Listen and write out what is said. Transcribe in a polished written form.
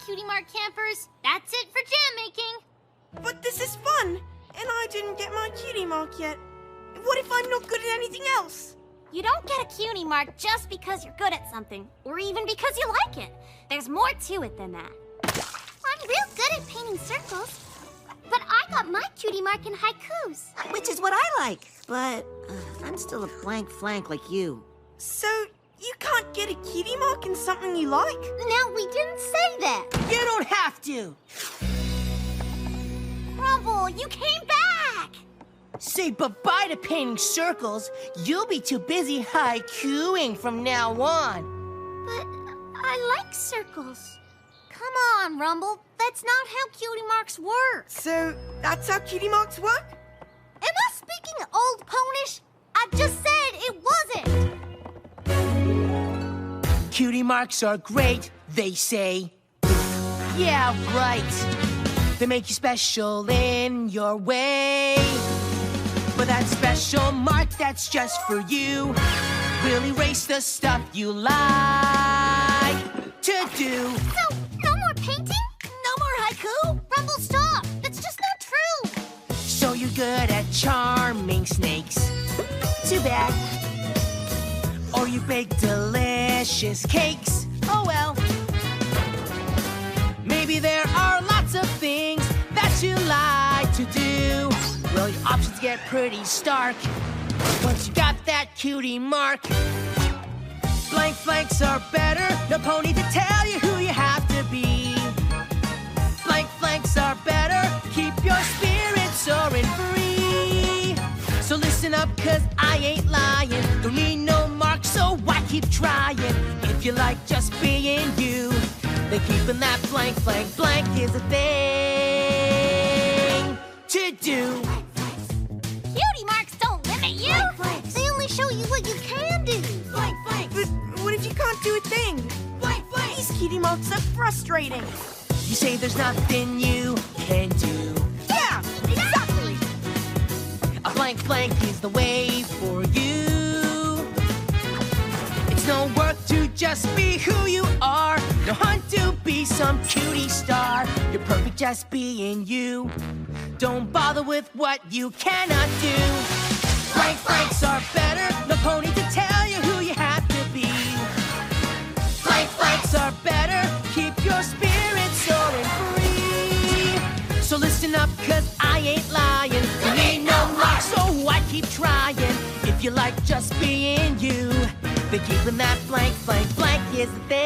Cutie Mark campers. That's it for jam making. But this is fun, and I didn't get my cutie mark yet. What if I'm not good at anything else? You don't get a cutie mark just because you're good at something, or even because you like it. There's more to it than that. I'm real good at painting circles, but I got my cutie mark in haikus. Which is what I like, but I'm still a blank flank like you. So, you can't get a cutie mark in something you like? No, we didn't say that. You don't have to. Rumble, you came back! Say bye-bye to painting circles. You'll be too busy haikuing from now on. But I like circles. Come on, Rumble. That's not how cutie marks work. So, that's how cutie marks work? Am I speaking old ponish? I just said it wasn't. Cutie marks are great, they say. Yeah, right. They make you special in your way. But that special mark that's just for you will erase the stuff you like to do. So, no more painting? No more haiku? Rumble, stop! That's just not true! So you're good at charming snakes. Too bad. Or you bake delicious cakes. Oh well. Maybe there are lots of things that you like to do. Well, your options get pretty stark once you got that cutie mark. Blank flanks are better. No pony to tell you who you have to be. Blank flanks are better. Keep your spirit soaring free. So listen up, 'cause I ain't lying. Don't need no mark, so why keep trying? If you like just being you, then keeping that blank flank blank is a thing to do. Cutie marks don't limit you! They only show you what you can do! But what if you can't do a thing? These cutie marks are frustrating. You say there's nothing you can do. Yeah, exactly. A blank blank is the way for you. It's no work to just be who you are. No hunt to be some cutie star. You're perfect just being you. Don't bother with what you cannot do. Blank flanks are better. No pony to tell you who you have to be. Blank flanks are better. Keep your spirit soaring free. So listen up, 'cause I ain't lying. There ain't no mark, so I keep trying. If you like just being you, then keeping that blank flank blank is the thing.